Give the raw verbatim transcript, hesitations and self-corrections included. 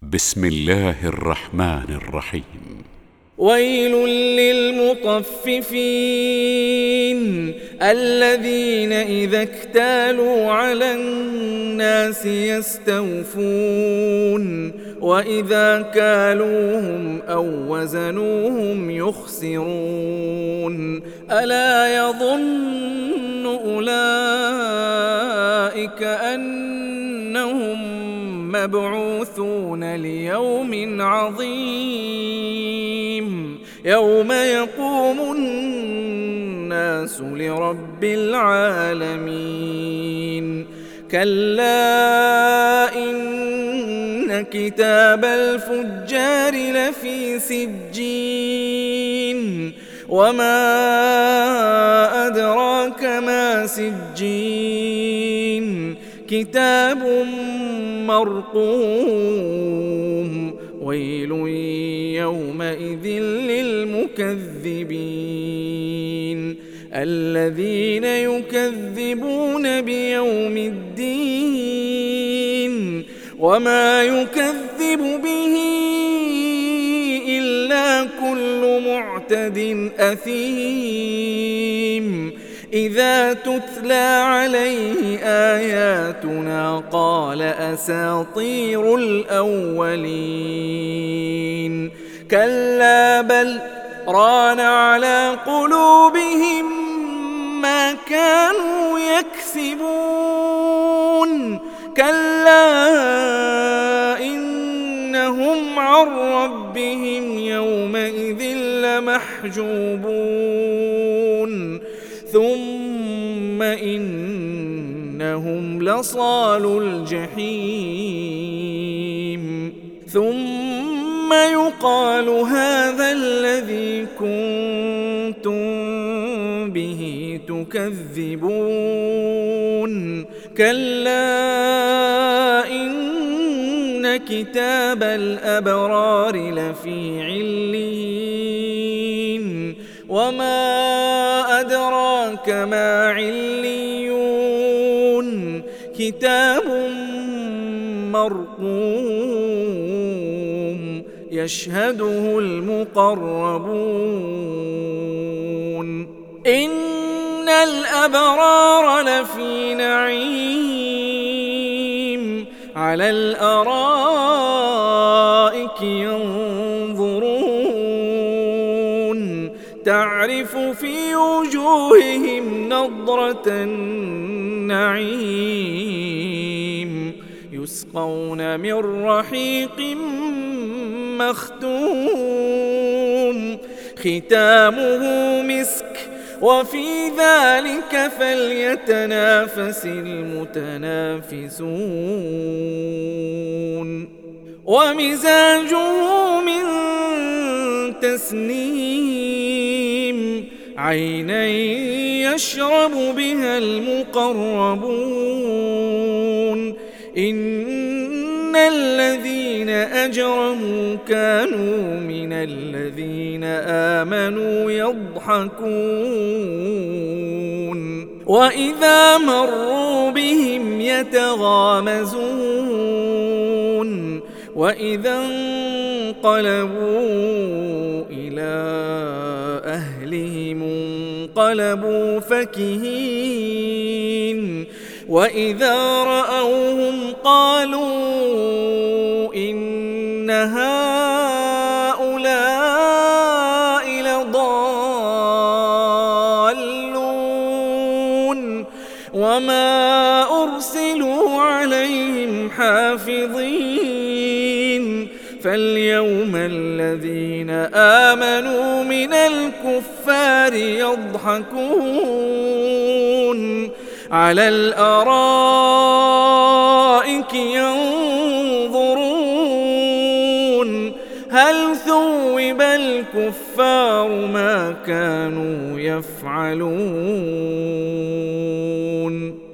بسم الله الرحمن الرحيم. ويل للمطففين الذين إذا اكتالوا على الناس يستوفون وإذا كالوهم أو وزنوهم يخسرون ألا يظن أولئك أنهم مبعوثون ليوم عظيم يوم يقوم الناس لرب العالمين. كلا إن كتاب الفجار لفي سجين وما أدراك ما سجين كتاب مرقوم ويل يومئذ للمكذبين الذين يكذبون بيوم الدين وما يكذب به إلا كل معتد أثيم إذا تتلى عليه آياتنا قال أساطير الأولين كلا بل ران على قلوبهم ما كانوا يكسبون كلا إنهم عن ربهم يومئذ لمحجوبون ثم إنهم لصالو الجحيم ثم يقال هذا الذي كنتم به تكذبون كلا إن كتاب الأبرار لفي عليين وما أدراك ما عليون كتاب مرقوم يشهده المقربون إن الأبرار لفي نعيم على الأرائك ينظرون تعرف في وجوههم نضرة النعيم يسقون من رحيق مختوم ختامه مسك وفي ذلك فليتنافس المتنافسون ومزاجه من تسنيم عينا يشرب بها المقربون إن الذين أجرموا كانوا من الذين آمنوا يضحكون وإذا مروا بهم يتغامزون وإذا انقلبوا إلى أهلهم انقلبوا فكهين وإذا رأوهم قالوا إن هؤلاء لضالون وما أرسلوا عليهم حافظين فاليوم الذين آمنوا من الكفار يضحكون على الأرائك ينظرون هل ثوب الكفار ما كانوا يفعلون.